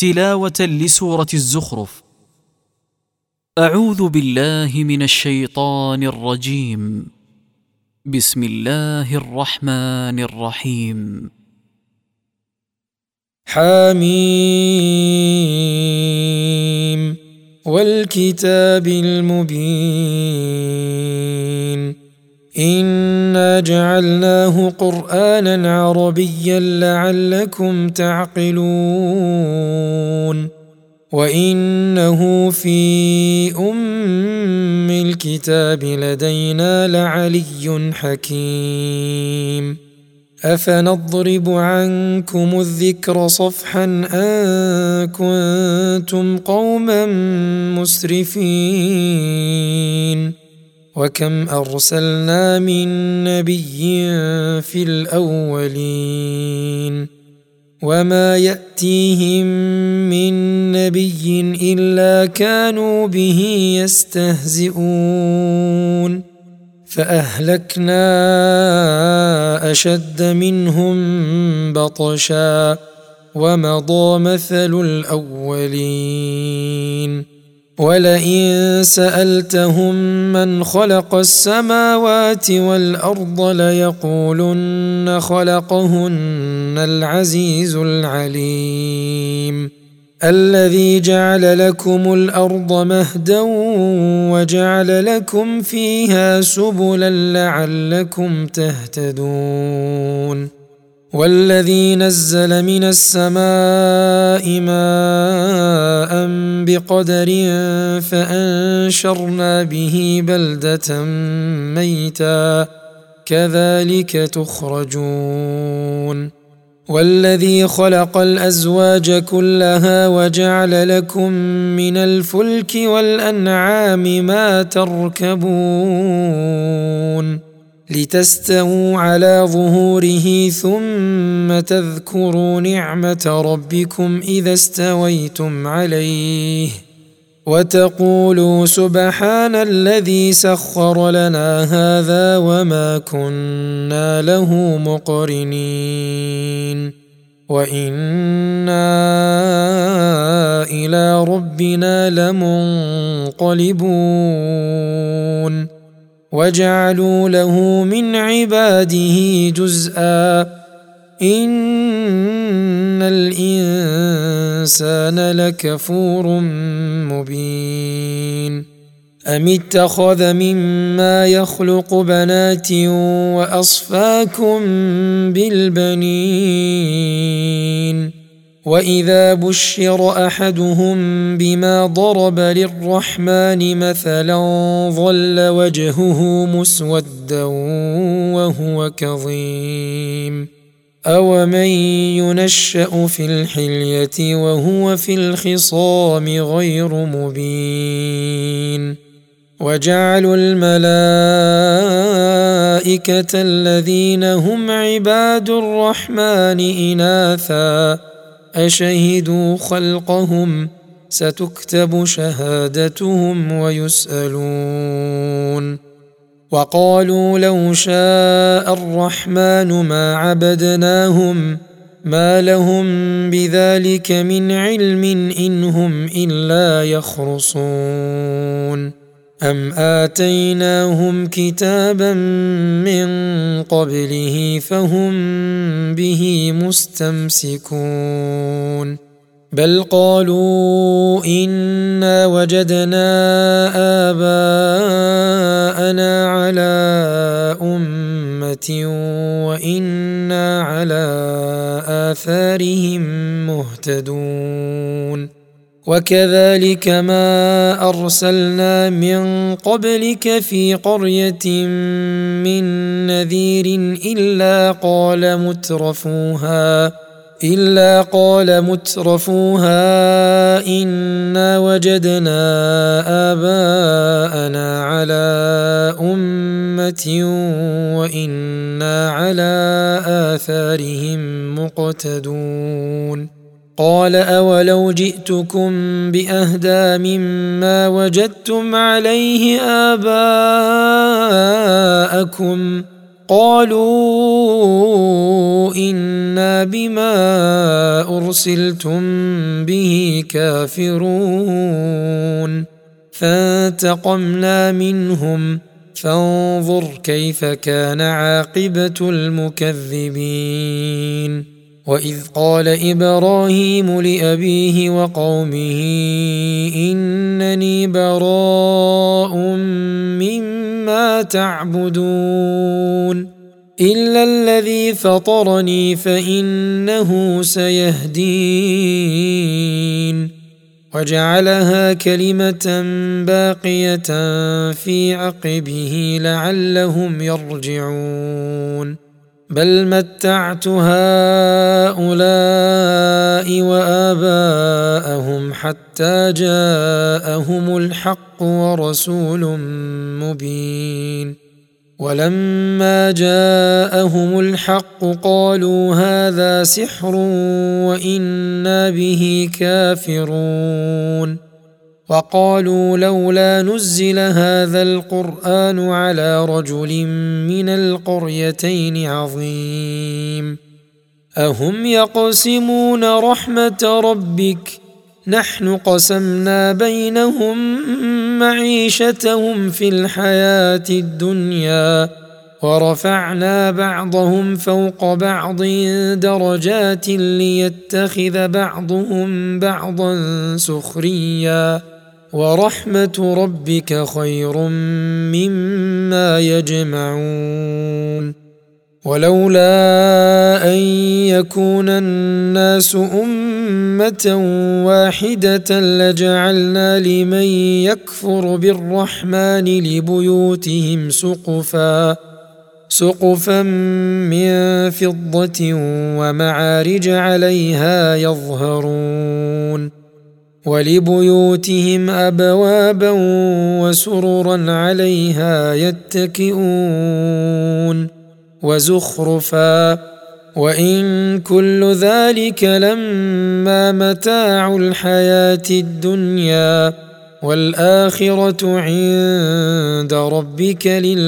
تلاوة لسورة الزخرف. أعوذ بالله من الشيطان الرجيم. بسم الله الرحمن الرحيم. حميم والكتاب المبين إنا جعلناه قرآنا عربيا لعلكم تعقلون وإنه في أم الكتاب لدينا لعلي حكيم أفنضرب عنكم الذكر صفحا أن كنتم قوما مسرفين وكم أرسلنا من نبي في الأولين وما يأتيهم من نبي إلا كانوا به يستهزئون فأهلكنا أشد منهم بطشا ومضى مثل الأولين ولئن سألتهم من خلق السماوات والأرض ليقولن خلقهن العزيز العليم الذي جعل لكم الأرض مهدا وجعل لكم فيها سبلا لعلكم تهتدون والذي نزل من السماء ماء بقدر فأنشرنا به بلدة ميتا كذلك تخرجون والذي خلق الأزواج كلها وجعل لكم من الفلك والأنعام ما تركبون لتستووا على ظهوره ثم تذكروا نعمة ربكم إذا استويتم عليه وتقولوا سبحان الذي سخر لنا هذا وما كنا له مقرنين وإنا إلى ربنا لمنقلبون وجعلوا له من عباده جزءا إن الإنسان لكفور مبين أم اتخذ مما يخلق بنات وأصفاكم بالبنين وإذا بشر أحدهم بما ضرب للرحمن مثلا ظل وجهه مسودا وهو كظيم أومن ينشأ في الحلية وهو في الخصام غير مبين وجعلوا الملائكة الذين هم عباد الرحمن إناثا أشهدوا خلقهم ستكتب شهادتهم ويسألون وقالوا لو شاء الرحمن ما عبدناهم ما لهم بذلك من علم إن هم إلا يخرصون أم آتيناهم كتابا من قبله فهم به مستمسكون بل قالوا إنا وجدنا آباءنا على أمة وإنا على آثارهم مهتدون وكذلك ما أرسلنا من قبلك في قرية من نذير إلا قال مترفوها إنا وجدنا آباءنا على أمة وإنا على آثارهم مقتدون قال أولو جئتكم بأهدى مما وجدتم عليه آباءكم قالوا إنا بما أرسلتم به كافرون فانتقمنا منهم فانظر كيف كان عاقبة المكذبين وإذ قال إبراهيم لأبيه وقومه إنني براء مما تعبدون إلا الذي فطرني فإنه سيهدين وجعلها كلمة باقية في عقبه لعلهم يرجعون بل متعت هؤلاء وآباءهم حتى جاءهم الحق ورسول مبين ولما جاءهم الحق قالوا هذا سحر وإنا به كافرون وقالوا لولا نزل هذا القرآن على رجل من القريتين عظيم أهم يقسمون رحمة ربك نحن قسمنا بينهم معيشتهم في الحياة الدنيا ورفعنا بعضهم فوق بعض درجات ليتخذ بعضهم بعضا سخريا ورحمة ربك خير مما يجمعون ولولا أن يكون الناس أمة واحدة لجعلنا لمن يكفر بالرحمن لبيوتهم سقفا من فضة ومعارج عليها يظهرون ولبيوتهم أبوابا وسررا عليها يتكئون وزخرفا وإن كل ذلك لما متاع الحياة الدنيا والآخرة عند ربك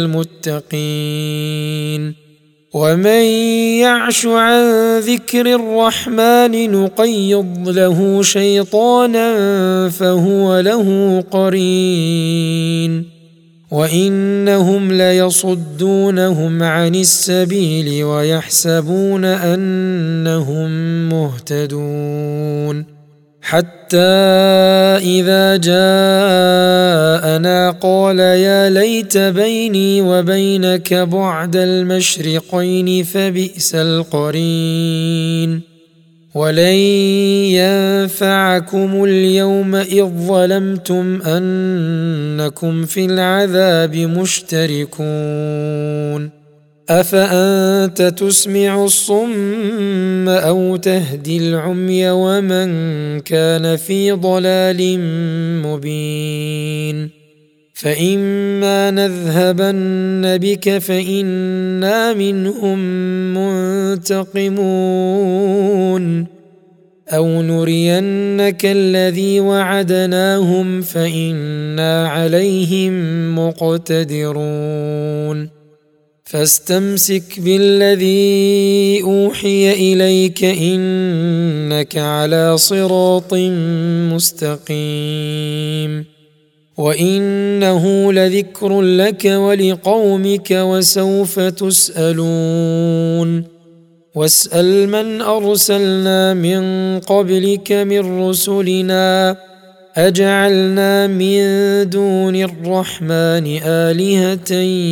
للمتقين ومن يعش عن ذكر الرحمن نقيض له شيطانا فهو له قرين وإنهم ليصدونهم عن السبيل ويحسبون أنهم مهتدون حتى إذا جاءنا قال يا ليت بيني وبينك بعد المشرقين فبئس القرين ولن ينفعكم اليوم إذ ظلمتم أنكم في العذاب مشتركون أفأنت تسمع الصم أو تهدي العمي ومن كان في ضلال مبين فإما نذهبن بك فإنا منهم منتقمون أو نرينك الذي وعدناهم فإنا عليهم مقتدرون فاستمسك بالذي أوحي إليك إنك على صراط مستقيم وإنه لذكر لك ولقومك وسوف تسألون واسأل من أرسلنا من قبلك من رسلنا أجعلنا من دون الرحمن آلهة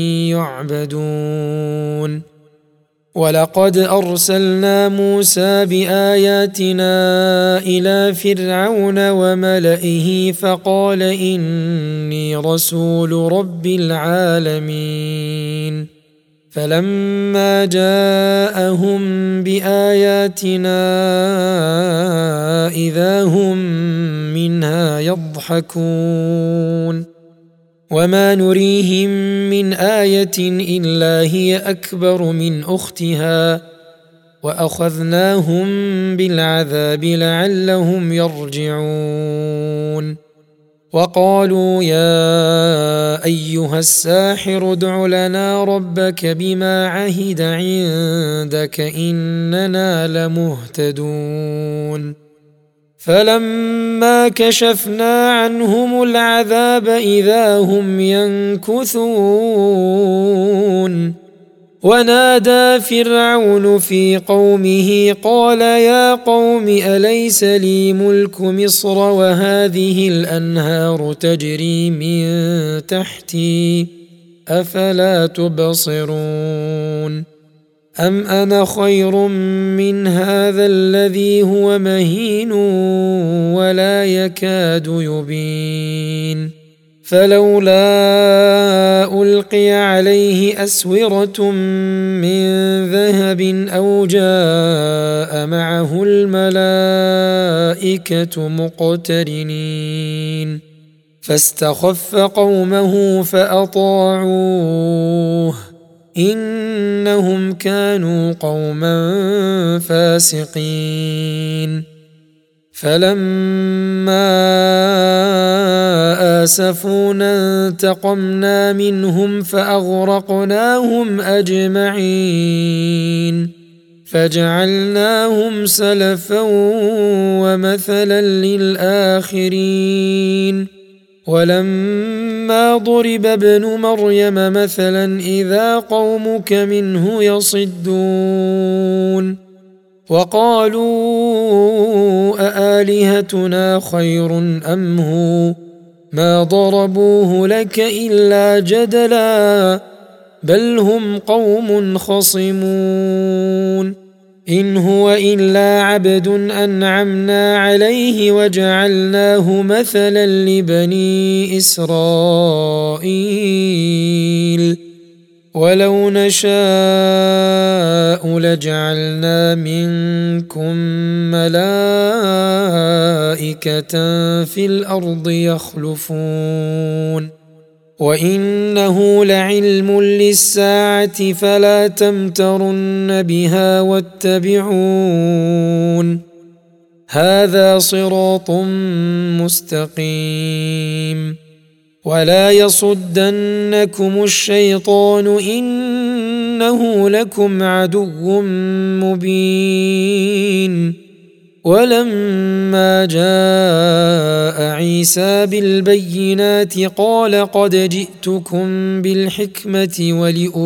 يعبدون ولقد أرسلنا موسى بآياتنا إلى فرعون وملئه فقال إني رسول رب العالمين فلما جاءهم بآياتنا إذا هم منها يضحكون وما نريهم من آية إلا هي أكبر من أختها وأخذناهم بالعذاب لعلهم يرجعون وقالوا يا أيها الساحر ادع لنا ربك بما عهد عندك إننا لمهتدون فلما كشفنا عنهم العذاب إذا هم ينكثون ونادى فرعون في قومه قال يا قوم أليس لي ملك مصر وهذه الأنهار تجري من تحتي أفلا تبصرون أم أنا خير من هذا الذي هو مهين ولا يكاد يبين فلولا ألقي عليه أسورة من ذهب أو جاء معه الملائكة مقترنين فاستخف قومه فأطاعوه إنهم كانوا قوما فاسقين فلما آسفونا انتقمنا منهم فأغرقناهم أجمعين فجعلناهم سلفا ومثلا للآخرين ولما ضرب ابن مريم مثلا إذا قومك منه يصدون وقالوا أآلهتنا خير أم هو ما ضربوه لك إلا جدلا بل هم قوم خصمون إن هو إلا عبد أنعمنا عليه وجعلناه مثلا لبني إسرائيل ولو نشاء لجعلنا منكم ملائكة في الأرض يخلفون وإنه لعلم للساعة فلا تمترن بها واتبعون هذا صراط مستقيم ولا يصدنكم الشيطان إنه لكم عدو مبين ولما جاء عيسى بالبينات قال قد جئتكم بالحكمة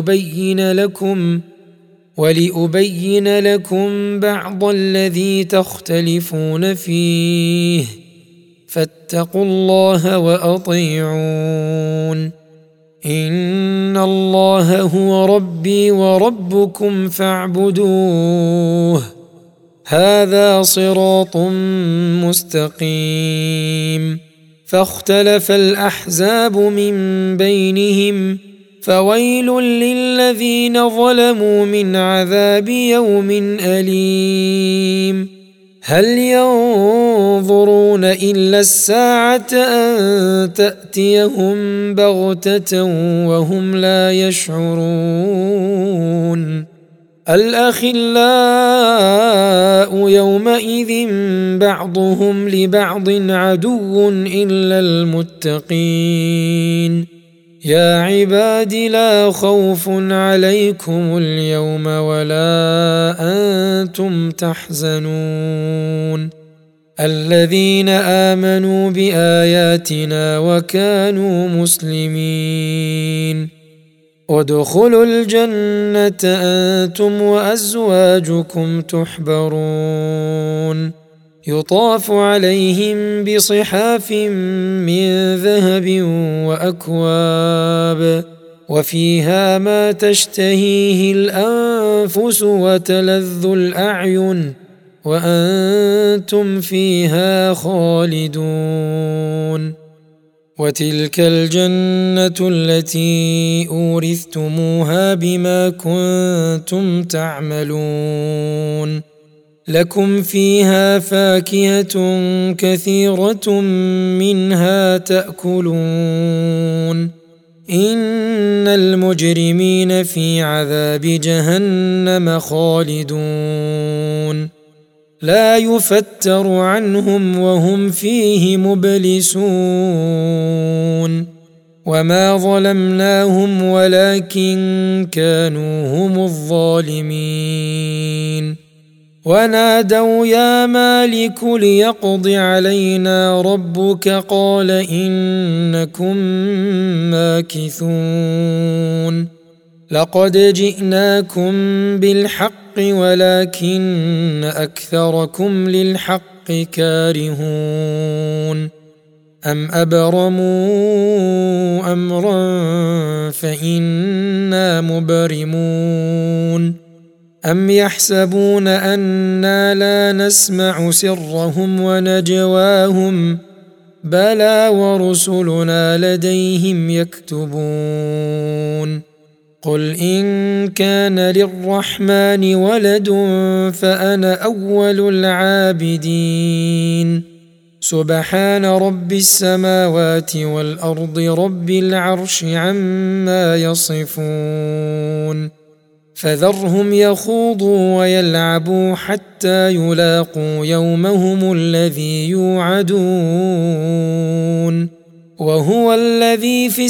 ولأبين لكم بعض الذي تختلفون فيه فاتقوا الله وأطيعون إن الله هو ربي وربكم فاعبدوه هذا صراط مستقيم فاختلف الأحزاب من بينهم فويل للذين ظلموا من عذاب يوم أليم هل ينظرون إلا الساعة أن تأتيهم بغتة وهم لا يشعرون الأخلاء يومئذ بعضهم لبعض عدو إلا المتقين يا عباد لا خوف عليكم اليوم ولا أنتم تحزنون الذين آمنوا بآياتنا وكانوا مسلمين ادخلوا الجنة أنتم وأزواجكم تحبرون يطاف عليهم بصحاف من ذهب وأكواب وفيها ما تشتهيه الأنفس وتلذ الأعين وأنتم فيها خالدون وتلك الجنة التي أورثتموها بما كنتم تعملون لكم فيها فاكهة كثيرة منها تأكلون إن المجرمين في عذاب جهنم خالدون لا يفتر عنهم وهم فيه مبلسون وما ظلمناهم ولكن كانوا هم الظالمين ونادوا يا مالك ليقض علينا ربك قال إنكم ماكثون لقد جئناكم بالحق ولكن أكثركم للحق كارهون أم أبرموا أمرا فإنا مبرمون أم يحسبون أنا لا نسمع سرهم ونجواهم بلى ورسلنا لديهم يكتبون قل إن كان للرحمن ولد فأنا أول العابدين سبحان رب السماوات والأرض رب العرش عما يصفون فذرهم يخوضوا ويلعبوا حتى يلاقوا يومهم الذي يوعدون وهو الذي في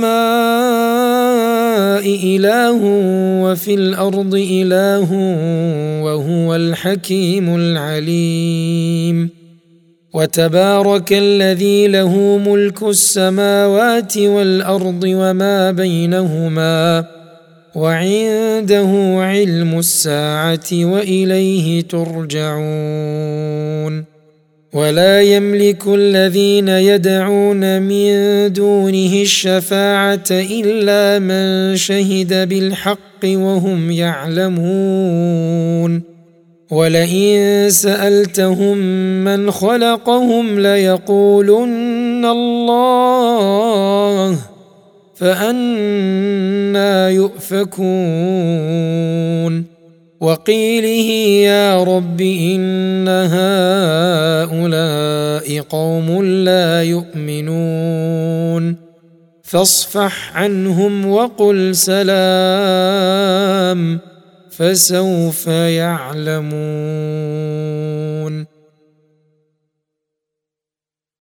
السماء إله وفي الأرض إله وهو الحكيم العليم وتبارك الذي له ملك السماوات والأرض وما بينهما وعنده علم الساعة وإليه ترجعون ولا يملك الذين يدعون من دونه الشفاعة إلا من شهد بالحق وهم يعلمون ولئن سألتهم من خلقهم ليقولن الله فأنى يؤفكون وقيله يا رب إن هؤلاء قوم لا يؤمنون فاصفح عنهم وقل سلام فسوف يعلمون